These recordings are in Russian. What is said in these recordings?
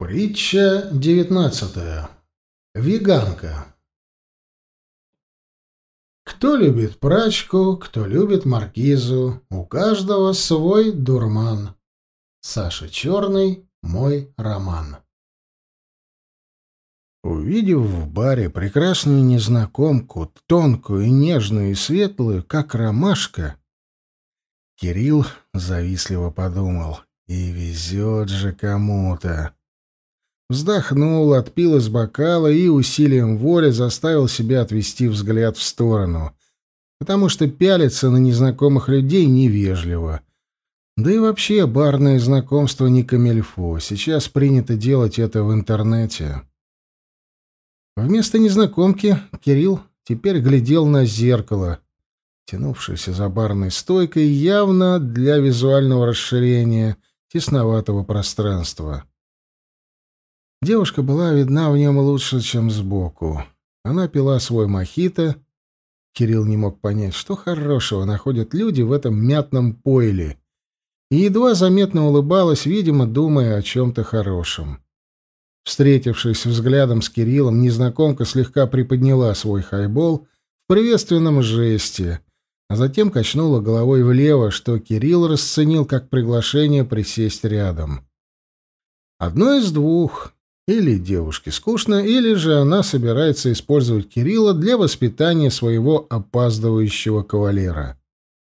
Притча 19. Веганка. Кто любит прачку, кто любит маркизу, у каждого свой дурман. Саша Черный, мой роман. Увидев в баре прекрасную незнакомку, тонкую, нежную и светлую, как ромашка, Кирилл завистливо подумал: и везет же кому-то. Вздохнул, отпил из бокала и усилием воли заставил себя отвести взгляд в сторону, потому что пялиться на незнакомых людей невежливо. Да и вообще барное знакомство не камильфо, сейчас принято делать это в интернете. Вместо незнакомки Кирилл теперь глядел на зеркало, тянувшееся за барной стойкой явно для визуального расширения тесноватого пространства. Девушка была видна в нем лучше, чем сбоку. Она пила свой мохито. Кирилл не мог понять, что хорошего находят люди в этом мятном пойле, и едва заметно улыбалась, видимо, думая о чем-то хорошем. Встретившись взглядом с Кириллом, незнакомка слегка приподняла свой хайбол в приветственном жесте, а затем качнула головой влево, что Кирилл расценил как приглашение присесть рядом. Одно из двух: или девушке скучно, или же она собирается использовать Кирилла для воспитания своего опаздывающего кавалера.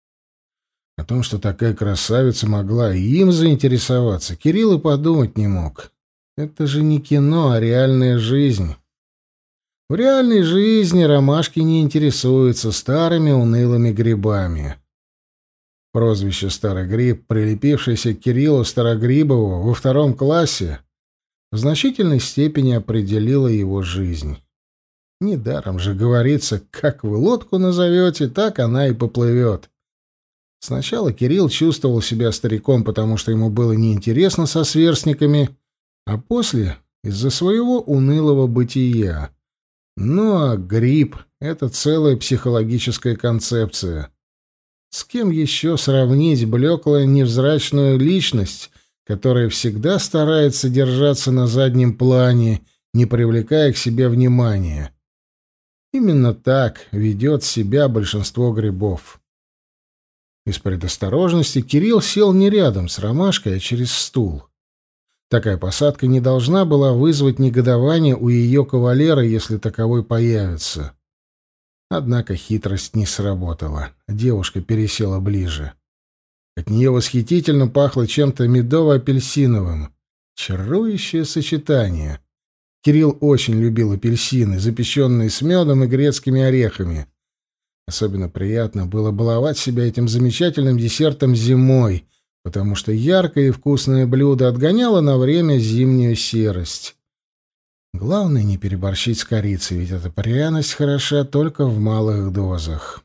О том, что такая красавица могла и им заинтересоваться, Кирилл и подумать не мог. Это же не кино, а реальная жизнь. В реальной жизни ромашки не интересуются старыми унылыми грибами. Прозвище «Старый гриб», прилепившееся к Кириллу Старогрибову во 2 классе, в значительной степени определило его жизнь. Недаром же говорится: как вы лодку назовете, так она и поплывет. Сначала Кирилл чувствовал себя стариком, потому что ему было неинтересно со сверстниками, а после — из-за своего унылого бытия. Ну а гриб — это целая психологическая концепция. С кем еще сравнить блеклую невзрачную личность, которая всегда старается держаться на заднем плане, не привлекая к себе внимания? Именно так ведет себя большинство грибов. Из предосторожности Кирилл сел не рядом с ромашкой, а через стул. Такая посадка не должна была вызвать негодование у ее кавалера, если таковой появится. Однако хитрость не сработала. Девушка пересела ближе. От нее восхитительно пахло чем-то медово-апельсиновым. Чарующее сочетание. Кирилл очень любил апельсины, запеченные с медом и грецкими орехами. Особенно приятно было баловать себя этим замечательным десертом зимой, потому что яркое и вкусное блюдо отгоняло на время зимнюю серость. Главное не переборщить с корицей, ведь эта пряность хороша только в малых дозах.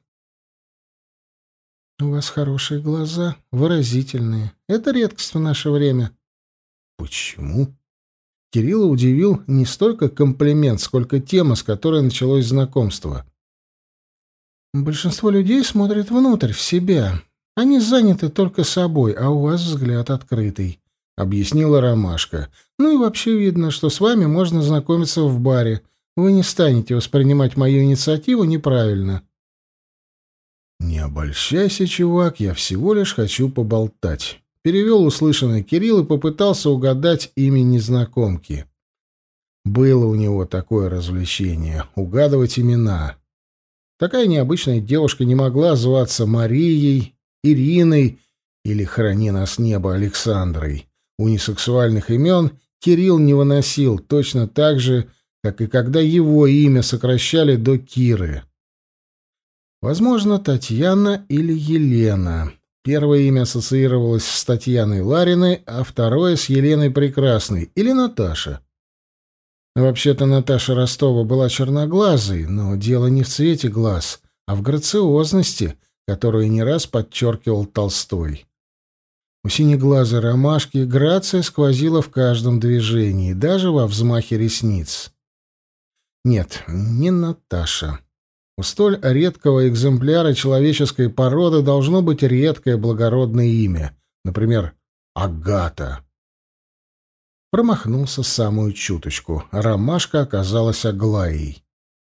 «У вас хорошие глаза, выразительные. Это редкость в наше время». «Почему?» Кирилла удивил не столько комплимент, сколько тема, с которой началось знакомство. «Большинство людей смотрят внутрь, в себя. Они заняты только собой, а у вас взгляд открытый», — объяснила ромашка. «Ну и вообще видно, что с вами можно знакомиться в баре. Вы не станете воспринимать мою инициативу неправильно». «Не обольщайся, чувак, я всего лишь хочу поболтать», — перевел услышанный Кирилл и попытался угадать имя незнакомки. Было у него такое развлечение — угадывать имена. Такая необычная девушка не могла зваться Марией, Ириной или, храни нас небо, Александрой. Унисексуальных имен Кирилл не выносил, точно так же, как и когда его имя сокращали до Киры. Возможно, Татьяна или Елена. Первое имя ассоциировалось с Татьяной Лариной, а второе — с Еленой Прекрасной или Наташа. Вообще-то Наташа Ростова была черноглазой, но дело не в цвете глаз, а в грациозности, которую не раз подчеркивал Толстой. У синеглазой ромашки грация сквозила в каждом движении, даже во взмахе ресниц. Нет, не Наташа. У столь редкого экземпляра человеческой породы должно быть редкое благородное имя, например, Агата. Промахнулся самую чуточку. Ромашка оказалась Аглаей.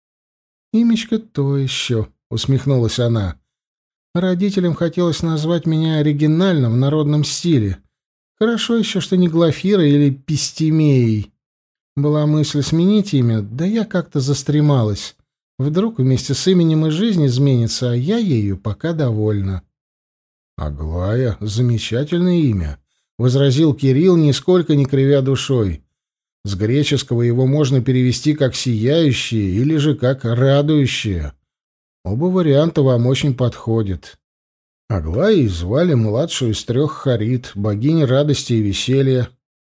«Имечко то еще», — усмехнулась она. «Родителям хотелось назвать меня оригинально в народном стиле. Хорошо еще, что не Глафирой или Пестемеей. Была мысль сменить имя, да я как-то застремалась. Вдруг вместе с именем и жизнь изменится, а я ею пока довольна». «Аглая — замечательное имя», — возразил Кирилл, нисколько не кривя душой. «С греческого его можно перевести как «сияющее» или же как «радующее». Оба варианта вам очень подходят. Аглаей звали младшую из 3 Харит, богини радости и веселья».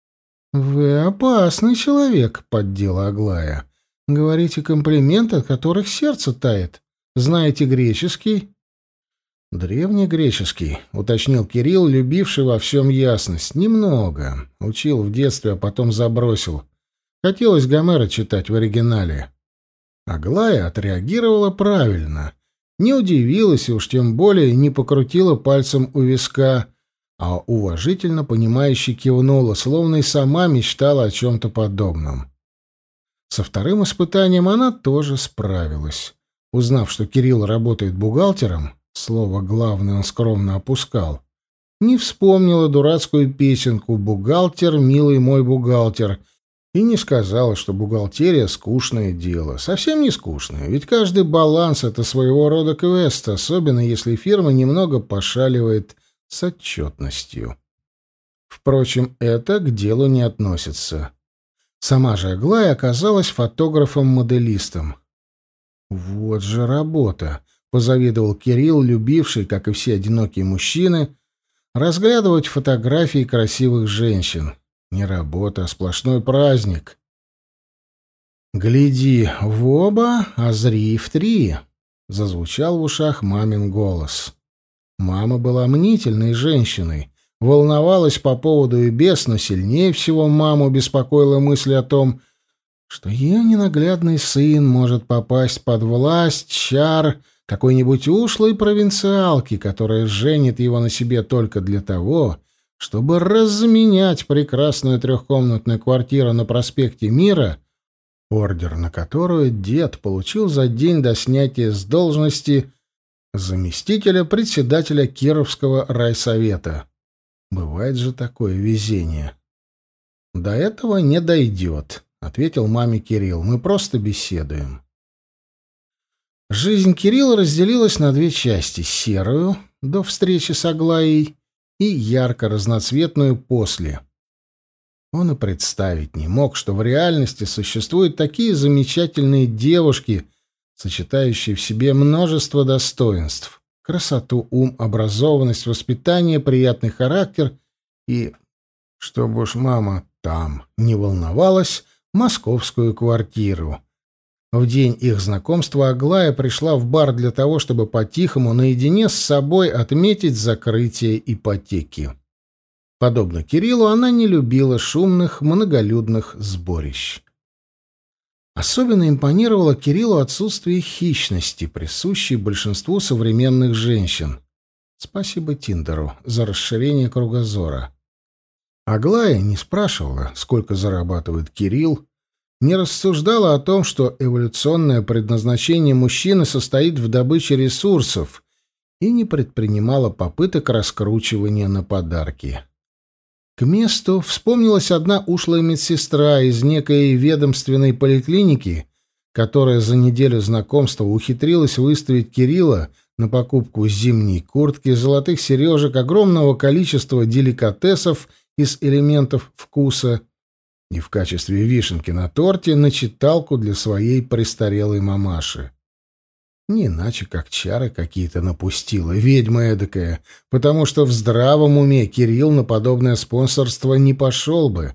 «Вы опасный человек», — поддела Аглая. «Говорите комплименты, от которых сердце тает. Знаете греческий?» «Древнегреческий», — уточнил Кирилл, любивший во всем ясность. «Немного. Учил в детстве, а потом забросил. Хотелось Гомера читать в оригинале». Аглая отреагировала правильно. Не удивилась и уж тем более не покрутила пальцем у виска, а уважительно понимающе кивнула, словно и сама мечтала о чем-то подобном. Со вторым испытанием она тоже справилась. Узнав, что Кирилл работает бухгалтером, слово «главное» он скромно опускал, не вспомнила дурацкую песенку «Бухгалтер, милый мой бухгалтер», и не сказала, что бухгалтерия — скучное дело. Совсем не скучное, ведь каждый баланс — это своего рода квест, особенно если фирма немного пошаливает с отчетностью. Впрочем, это к делу не относится. Сама же Аглая оказалась фотографом-моделистом. «Вот же работа!» — позавидовал Кирилл, любивший, как и все одинокие мужчины, разглядывать фотографии красивых женщин. Не работа, а сплошной праздник. «Гляди в оба, а зри в 3», — зазвучал в ушах мамин голос. Мама была мнительной женщиной, волновалась по поводу и без, но сильнее всего маму беспокоила мысль о том, что ее ненаглядный сын может попасть под власть чар какой-нибудь ушлой провинциалки, которая женит его на себе только для того, чтобы разменять прекрасную 3-комнатную квартиру на проспекте Мира, ордер на которую дед получил за день до снятия с должности заместителя председателя Кировского райсовета. Бывает же такое везение. «До этого не дойдет», — ответил маме Кирилл. «Мы просто беседуем». Жизнь Кирилла разделилась на 2 части: серую, до встречи с Аглаей, и ярко-разноцветную после. Он и представить не мог, что в реальности существуют такие замечательные девушки, сочетающие в себе множество достоинств: красоту, ум, образованность, воспитание, приятный характер и, чтобы уж мама там не волновалась, московскую квартиру. В день их знакомства Аглая пришла в бар для того, чтобы по-тихому, наедине с собой отметить закрытие ипотеки. Подобно Кириллу, она не любила шумных, многолюдных сборищ. Особенно импонировало Кириллу отсутствие хищности, присущей большинству современных женщин. Спасибо Тиндеру за расширение кругозора. Аглая не спрашивала, сколько зарабатывает Кирилл, не рассуждала о том, что эволюционное предназначение мужчины состоит в добыче ресурсов, и не предпринимала попыток раскручивания на подарки. К месту вспомнилась одна ушлая медсестра из некой ведомственной поликлиники, которая за неделю знакомства ухитрилась выставить Кирилла на покупку зимней куртки, золотых сережек, огромного количества деликатесов из элементов вкуса и в качестве вишенки на торте на читалку для своей престарелой мамаши. Не иначе, как чары какие-то напустила, ведьма эдакая, потому что в здравом уме Кирилл на подобное спонсорство не пошел бы.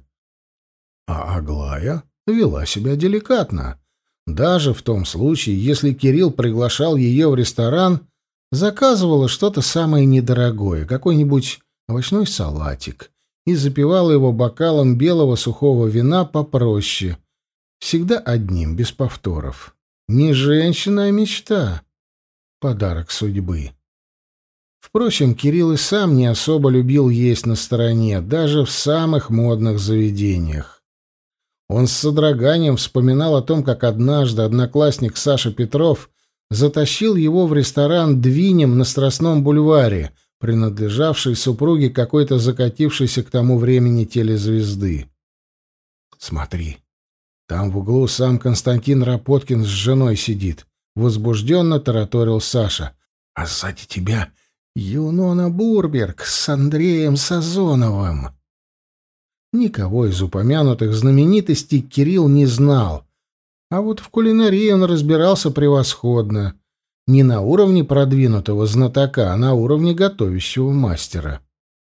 А Аглая вела себя деликатно. Даже в том случае, если Кирилл приглашал ее в ресторан, заказывала что-то самое недорогое, какой-нибудь овощной салатик, и запивала его бокалом белого сухого вина попроще, всегда одним, без повторов. Не женщина, а мечта. Подарок судьбы. Впрочем, Кирилл и сам не особо любил есть на стороне, даже в самых модных заведениях. Он с содроганием вспоминал о том, как однажды одноклассник Саша Петров затащил его в ресторан «Двинем» на Страстном бульваре, принадлежавший супруге какой-то закатившейся к тому времени телезвезды. «Смотри, там в углу сам Константин Рапоткин с женой сидит», — возбужденно тараторил Саша. «А сзади тебя Юнона Бурберг с Андреем Сазоновым». Никого из упомянутых знаменитостей Кирилл не знал, а вот в кулинарии он разбирался превосходно. Не на уровне продвинутого знатока, а на уровне готовящего мастера.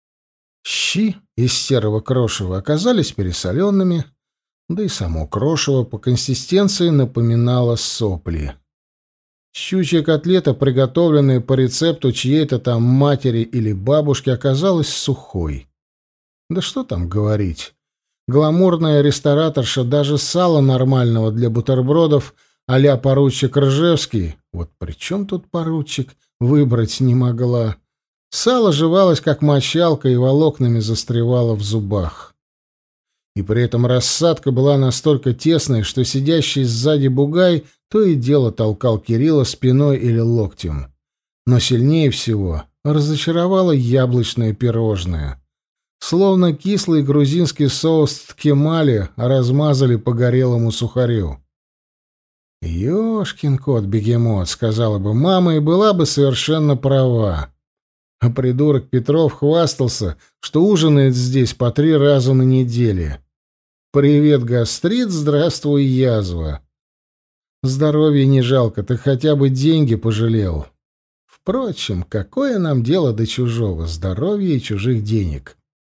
Щи из серого крошева оказались пересоленными, да и само крошево по консистенции напоминало сопли. Щучья котлета, приготовленная по рецепту чьей-то там матери или бабушки, оказалась сухой. Да что там говорить. Гламурная рестораторша даже сала нормального для бутербродов а-ля поручик Ржевский, вот при чем тут поручик, выбрать не могла. Сало жевалось, как мочалка, и волокнами застревало в зубах. И при этом рассадка была настолько тесной, что сидящий сзади бугай то и дело толкал Кирилла спиной или локтем. Но сильнее всего разочаровало яблочное пирожное. Словно кислый грузинский соус ткемали размазали по горелому сухарю. «Ёшкин кот-бегемот», — сказала бы мама, и была бы совершенно права. А придурок Петров хвастался, что ужинает здесь по 3 раза на неделе. «Привет, гастрит, здравствуй, язва». Здоровья не жалко, так хотя бы деньги пожалел. Впрочем, какое нам дело до чужого здоровья и чужих денег?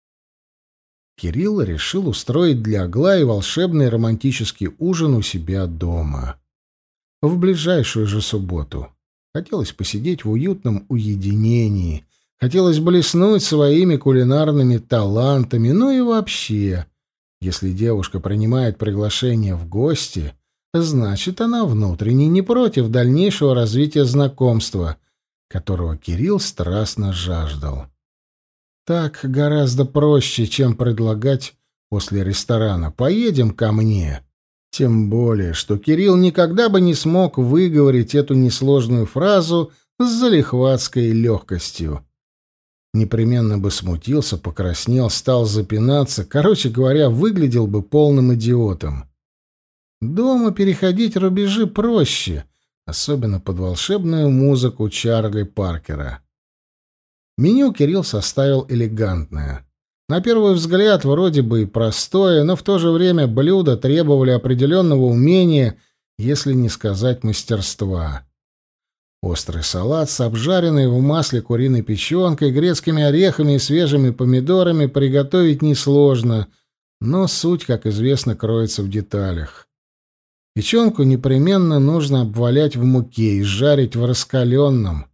Кирилл решил устроить для Аглаи волшебный романтический ужин у себя дома. В ближайшую же субботу. Хотелось посидеть в уютном уединении, хотелось блеснуть своими кулинарными талантами, ну и вообще, если девушка принимает приглашение в гости, значит, она внутренне не против дальнейшего развития знакомства, которого Кирилл страстно жаждал. Так гораздо проще, чем предлагать после ресторана «поедем ко мне». Тем более, что Кирилл никогда бы не смог выговорить эту несложную фразу с залихватской легкостью. Непременно бы смутился, покраснел, стал запинаться, короче говоря, выглядел бы полным идиотом. Дома переходить рубежи проще, особенно под волшебную музыку Чарли Паркера. Меню Кирилл составил элегантное. На первый взгляд вроде бы и простое, но в то же время блюда требовали определенного умения, если не сказать мастерства. Острый салат с обжаренной в масле куриной печенкой, грецкими орехами и свежими помидорами приготовить несложно, но суть, как известно, кроется в деталях. Печенку непременно нужно обвалять в муке и жарить в раскаленном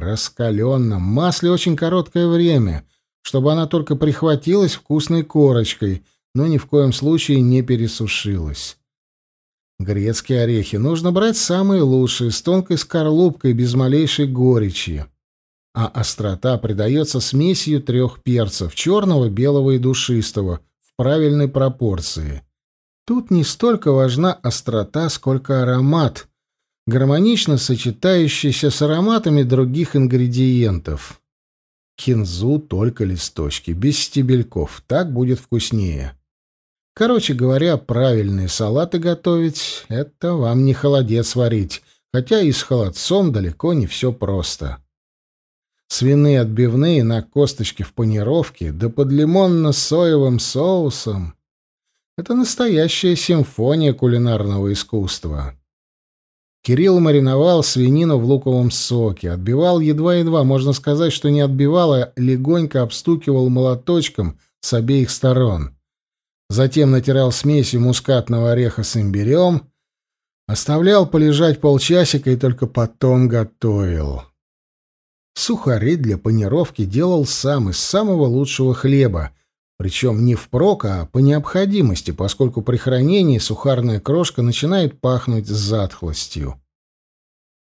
масле очень короткое время, чтобы она только прихватилась вкусной корочкой, но ни в коем случае не пересушилась. Грецкие орехи нужно брать самые лучшие, с тонкой скорлупкой, без малейшей горечи. А острота придается смесью 3 перцев — черного, белого и душистого, в правильной пропорции. Тут не столько важна острота, сколько аромат, гармонично сочетающийся с ароматами других ингредиентов. Кинзу только листочки, без стебельков, так будет вкуснее. Короче говоря, правильные салаты готовить — это вам не холодец варить, хотя и с холодцом далеко не все просто. Свиные отбивные на косточке в панировке, да под лимонно-соевым соусом — это настоящая симфония кулинарного искусства. Кирилл мариновал свинину в луковом соке, отбивал едва-едва, можно сказать, что не отбивал, а легонько обстукивал молоточком с обеих сторон. Затем натирал смесью мускатного ореха с имбирем, оставлял полежать полчасика и только потом готовил. Сухари для панировки делал сам из самого лучшего хлеба, причем не впрок, а по необходимости, поскольку при хранении сухарная крошка начинает пахнуть затхлостью.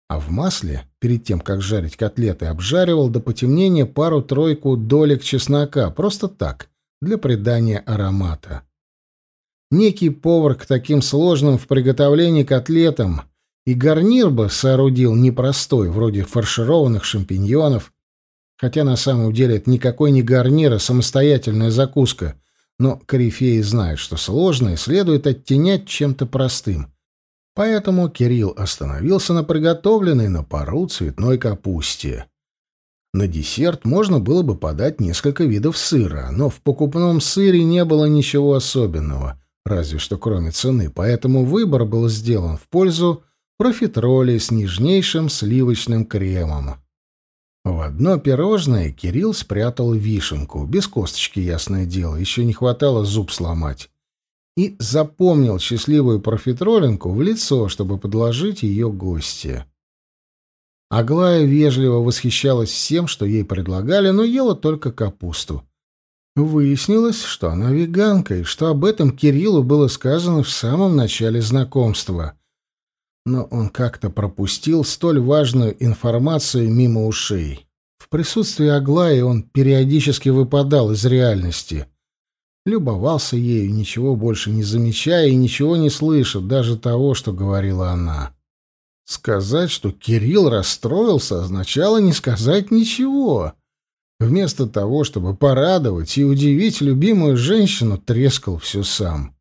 А в масле, перед тем, как жарить котлеты, обжаривал до потемнения пару-тройку долек чеснока, просто так, для придания аромата. Некий повар к таким сложным в приготовлении котлетам и гарнир бы соорудил непростой, вроде фаршированных шампиньонов, хотя на самом деле это никакой не гарнир, а самостоятельная закуска, но корифеи знают, что сложное следует оттенять чем-то простым. Поэтому Кирилл остановился на приготовленной на пару цветной капусте. На десерт можно было бы подать несколько видов сыра, но в покупном сыре не было ничего особенного, разве что кроме цены, поэтому выбор был сделан в пользу профитроли с нежнейшим сливочным кремом. В одно пирожное Кирилл спрятал вишенку, без косточки, ясное дело, еще не хватало зуб сломать, и запомнил счастливую профитролинку в лицо, чтобы подложить ее гости. Аглая вежливо восхищалась всем, что ей предлагали, но ела только капусту. Выяснилось, что она веганка, и что об этом Кириллу было сказано в самом начале знакомства. Но он как-то пропустил столь важную информацию мимо ушей. В присутствии Аглаи он периодически выпадал из реальности. Любовался ею, ничего больше не замечая и ничего не слыша, даже того, что говорила она. Сказать, что Кирилл расстроился, означало не сказать ничего. Вместо того, чтобы порадовать и удивить любимую женщину, трескал все сам.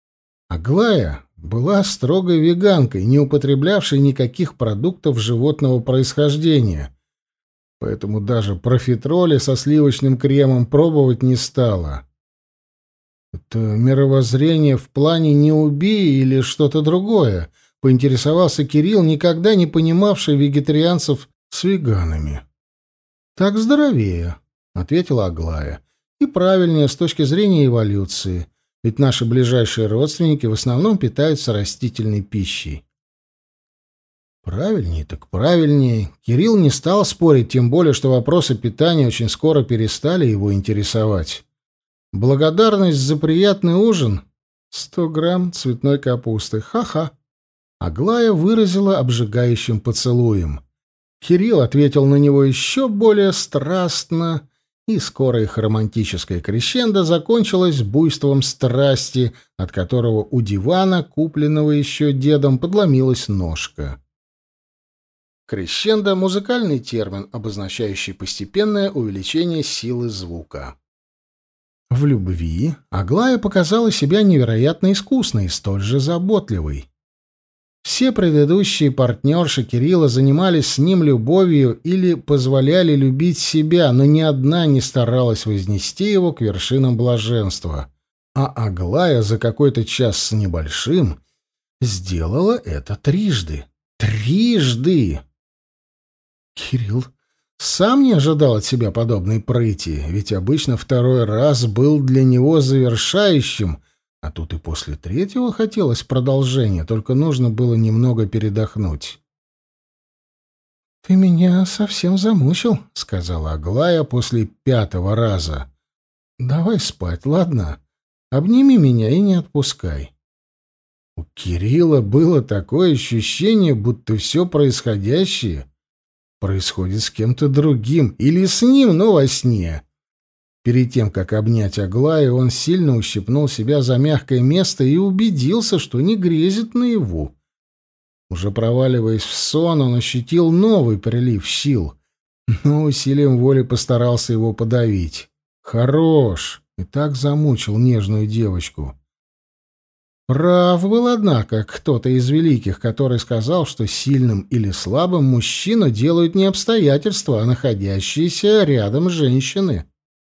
Аглая была строгой веганкой, не употреблявшей никаких продуктов животного происхождения, поэтому даже профитроли со сливочным кремом пробовать не стала. «Это мировоззрение в плане «не убей» или что-то другое?» — поинтересовался Кирилл, никогда не понимавший вегетарианцев с веганами. «Так здоровее», — ответила Аглая, — «и правильнее с точки зрения эволюции, ведь наши ближайшие родственники в основном питаются растительной пищей». Правильнее так правильнее. Кирилл не стал спорить, тем более, что вопросы питания очень скоро перестали его интересовать. Благодарность за приятный ужин — 100 грамм цветной капусты. Ха-ха. Аглая выразила обжигающим поцелуем. Кирилл ответил на него еще более страстно, и скоро их романтическое крещендо закончилось буйством страсти, от которого у дивана, купленного еще дедом, подломилась ножка. Крещендо — музыкальный термин, обозначающий постепенное увеличение силы звука. В любви Аглая показала себя невероятно искусной и столь же заботливой. Все предыдущие партнерши Кирилла занимались с ним любовью или позволяли любить себя, но ни одна не старалась вознести его к вершинам блаженства. А Аглая за какой-то час с небольшим сделала это трижды. Трижды! Кирилл сам не ожидал от себя подобной прыти, ведь обычно второй раз был для него завершающим, а тут и после третьего хотелось продолжения, только нужно было немного передохнуть. «Ты меня совсем замучил», — сказала Аглая после 5-го раза. «Давай спать, ладно? Обними меня и не отпускай». У Кирилла было такое ощущение, будто все происходящее происходит с кем-то другим или с ним, но во сне. Перед тем, как обнять Аглаю, он сильно ущипнул себя за мягкое место и убедился, что не грезит наяву. Уже проваливаясь в сон, он ощутил новый прилив сил, но усилием воли постарался его подавить. Хорош! И так замучил нежную девочку. Прав был, однако, кто-то из великих, который сказал, что сильным или слабым мужчину делают не обстоятельства, а находящиеся рядом женщины.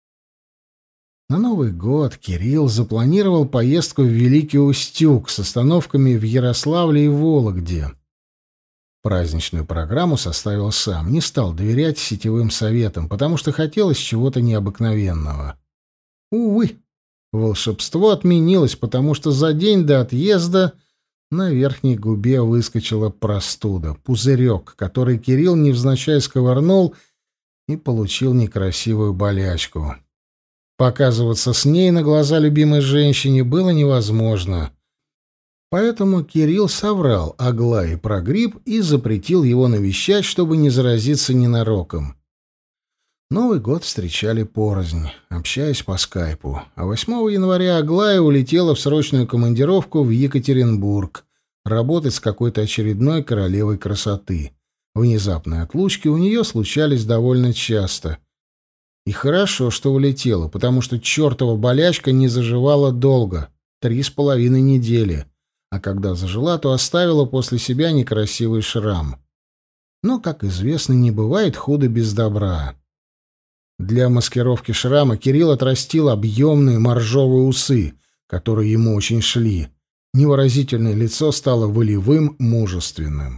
На Новый год Кирилл запланировал поездку в Великий Устюг с остановками в Ярославле и Вологде. Праздничную программу составил сам, не стал доверять сетевым советам, потому что хотелось чего-то необыкновенного. Увы, волшебство отменилось, потому что за день до отъезда на верхней губе выскочила простуда, пузырек, который Кирилл невзначай сковырнул и получил некрасивую болячку. Показываться с ней на глаза любимой женщине было невозможно. Поэтому Кирилл соврал Аглае про грипп и запретил его навещать, чтобы не заразиться ненароком. Новый год встречали порознь, общаясь по скайпу, а 8 января Аглая улетела в срочную командировку в Екатеринбург работать с какой-то очередной королевой красоты. Внезапные отлучки у нее случались довольно часто. И хорошо, что улетела, потому что чертова болячка не заживала долго, 3,5 недели, а когда зажила, то оставила после себя некрасивый шрам. Но, как известно, не бывает худа без добра. Для маскировки шрама Кирилл отрастил объемные моржовые усы, которые ему очень шли. Невыразительное лицо стало волевым, мужественным.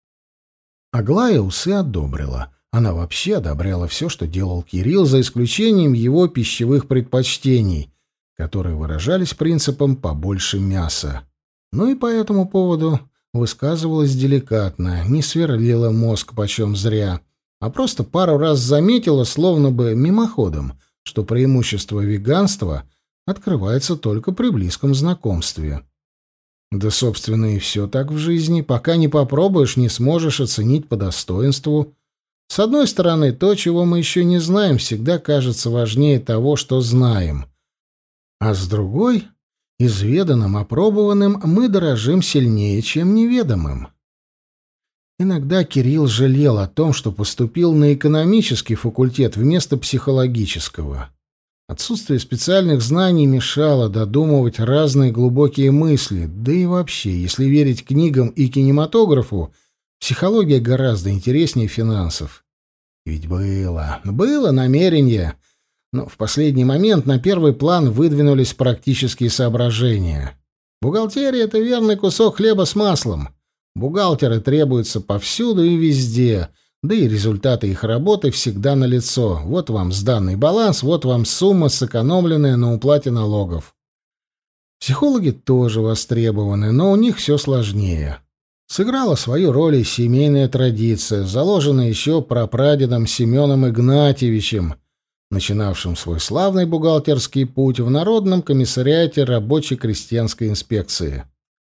Аглая усы одобрила. Она вообще одобряла все, что делал Кирилл, за исключением его пищевых предпочтений, которые выражались принципом «побольше мяса». Ну и по этому поводу высказывалась деликатно, не сверлила мозг почем зря, а просто пару раз заметила, словно бы мимоходом, что преимущество веганства открывается только при близком знакомстве. Да, собственно, и все так в жизни. Пока не попробуешь, не сможешь оценить по достоинству. С одной стороны, то, чего мы еще не знаем, всегда кажется важнее того, что знаем. А с другой, изведанным, опробованным мы дорожим сильнее, чем неведомым. Иногда Кирилл жалел о том, что поступил на экономический факультет вместо психологического. Отсутствие специальных знаний мешало додумывать разные глубокие мысли, да и вообще, если верить книгам и кинематографу, психология гораздо интереснее финансов. Ведь было намерение, но в последний момент на первый план выдвинулись практические соображения. Бухгалтерия — это верный кусок хлеба с маслом. Бухгалтеры требуются повсюду и везде, да и результаты их работы всегда налицо. Вот вам сданный баланс, вот вам сумма, сэкономленная на уплате налогов. Психологи тоже востребованы, но у них все сложнее. Сыграла свою роль и семейная традиция, заложенная еще прапрадедом Семеном Игнатьевичем, начинавшим свой славный бухгалтерский путь в Народном комиссариате рабочей крестьянской инспекции.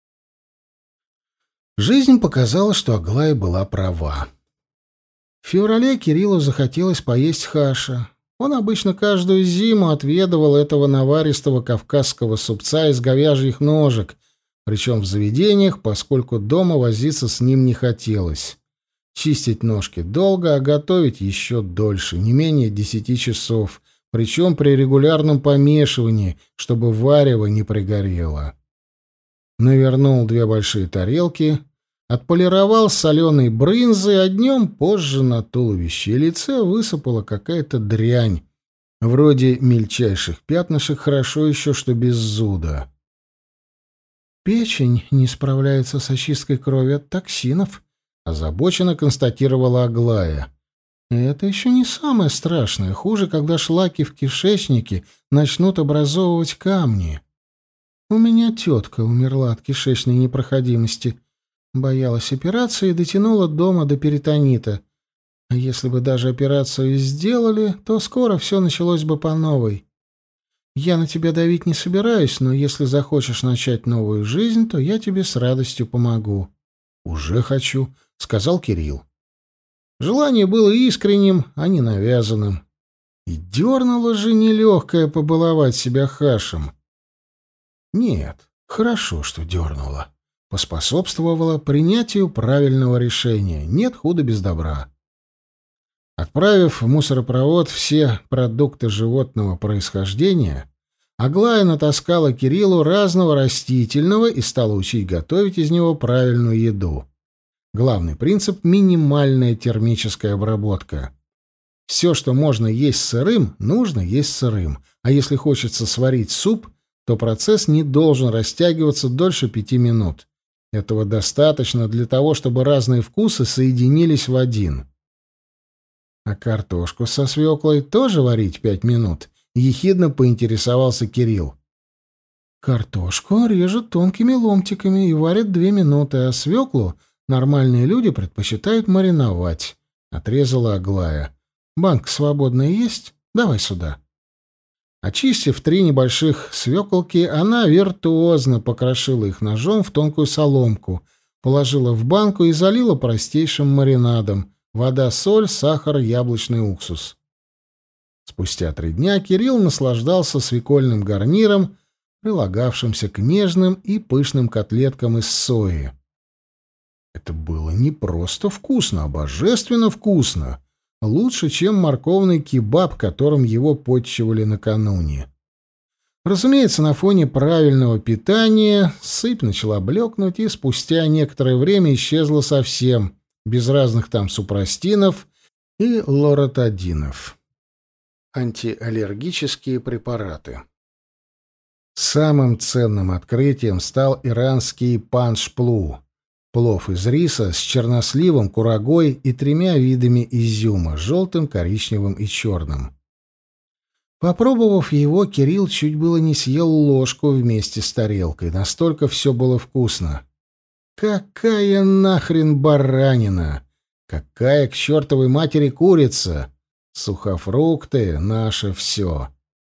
Жизнь показала, что Аглая была права. В феврале Кириллу захотелось поесть хаша. Он обычно каждую зиму отведывал этого наваристого кавказского супца из говяжьих ножек, причем в заведениях, поскольку дома возиться с ним не хотелось. Чистить ножки долго, а готовить еще дольше, не менее 10 часов, причем при регулярном помешивании, чтобы варево не пригорело. Навернул 2 большие тарелки, отполировал соленой брынзой, а днем позже на туловище и лице высыпала какая-то дрянь, вроде мельчайших пятнышек, хорошо еще, что без зуда. «Печень не справляется с очисткой крови от токсинов», — озабоченно констатировала Аглая. «Это еще не самое страшное. Хуже, когда шлаки в кишечнике начнут образовывать камни. У меня тетка умерла от кишечной непроходимости. Боялась операции и дотянула дома до перитонита. А если бы даже операцию и сделали, то скоро все началось бы по новой. Я на тебя давить не собираюсь, но если захочешь начать новую жизнь, то я тебе с радостью помогу». «Уже хочу», — сказал Кирилл. Желание было искренним, а не навязанным. И дернуло же нелегкое побаловать себя хашем. Нет, хорошо, что дернуло. Поспособствовало принятию правильного решения. Нет худа без добра. Отправив в мусоропровод все продукты животного происхождения, Аглая натаскала Кириллу разного растительного и стала учить готовить из него правильную еду. Главный принцип — минимальная термическая обработка. Все, что можно есть сырым, нужно есть сырым, а если хочется сварить суп, то процесс не должен растягиваться дольше 5 минут. Этого достаточно для того, чтобы разные вкусы соединились в один. «А картошку со свеклой тоже варить 5 минут?» — ехидно поинтересовался Кирилл. «Картошку режут тонкими ломтиками и варят 2 минуты, а свеклу нормальные люди предпочитают мариновать», — отрезала Аглая. «Банка свободная есть? Давай сюда». Очистив 3 небольших свеколки, она виртуозно покрошила их ножом в тонкую соломку, положила в банку и залила простейшим маринадом: вода, соль, сахар, яблочный уксус. Спустя 3 дня Кирилл наслаждался свекольным гарниром, прилагавшимся к нежным и пышным котлеткам из сои. Это было не просто вкусно, а божественно вкусно. Лучше, чем морковный кебаб, которым его подчивали накануне. Разумеется, на фоне правильного питания сыпь начала блекнуть и спустя некоторое время исчезла совсем, без разных там супрастинов и лоротидинов. Антиаллергические препараты. Самым ценным открытием стал иранский панш-плу — плов из риса с черносливом, курагой и 3 видами изюма — желтым, коричневым и черным. Попробовав его, Кирилл чуть было не съел ложку вместе с тарелкой, настолько все было вкусно. Какая нахрен баранина! Какая к чертовой матери курица! Сухофрукты — наше все.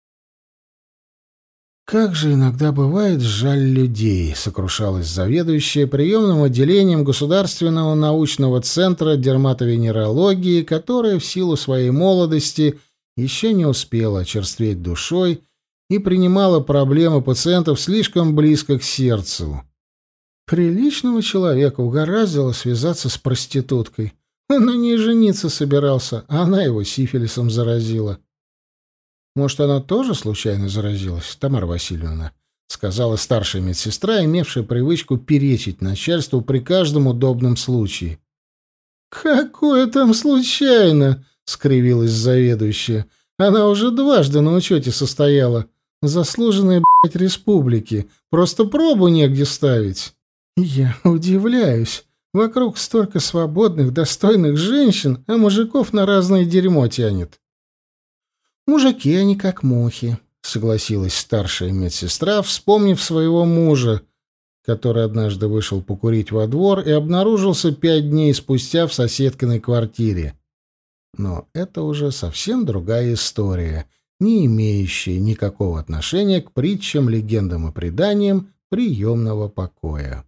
«Как же иногда бывает жаль людей», — сокрушалась заведующая приемным отделением Государственного научного центра дерматовенерологии, которая в силу своей молодости еще не успела очерстветь душой и принимала проблемы пациентов слишком близко к сердцу. Приличного человека угораздило связаться с проституткой. Он на ней жениться собирался, а она его сифилисом заразила. «Может, она тоже случайно заразилась, Тамара Васильевна?» — сказала старшая медсестра, имевшая привычку перечить начальству при каждом удобном случае. «Какое там случайно?» — скривилась заведующая. «Она уже 2 на учете состояла. Заслуженная, блядь, республики. Просто пробу негде ставить». «Я удивляюсь. Вокруг столько свободных, достойных женщин, а мужиков на разное дерьмо тянет». «Мужики, они как мухи», — согласилась старшая медсестра, вспомнив своего мужа, который однажды вышел покурить во двор и обнаружился 5 дней спустя в соседкиной квартире. Но это уже совсем другая история, не имеющая никакого отношения к притчам, легендам и преданиям приемного покоя.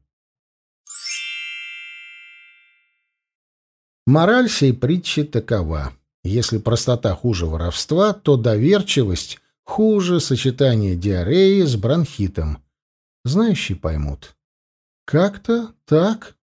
Мораль сей притчи такова. Если простота хуже воровства, то доверчивость хуже сочетания диареи с бронхитом. Знающие поймут. Как-то так.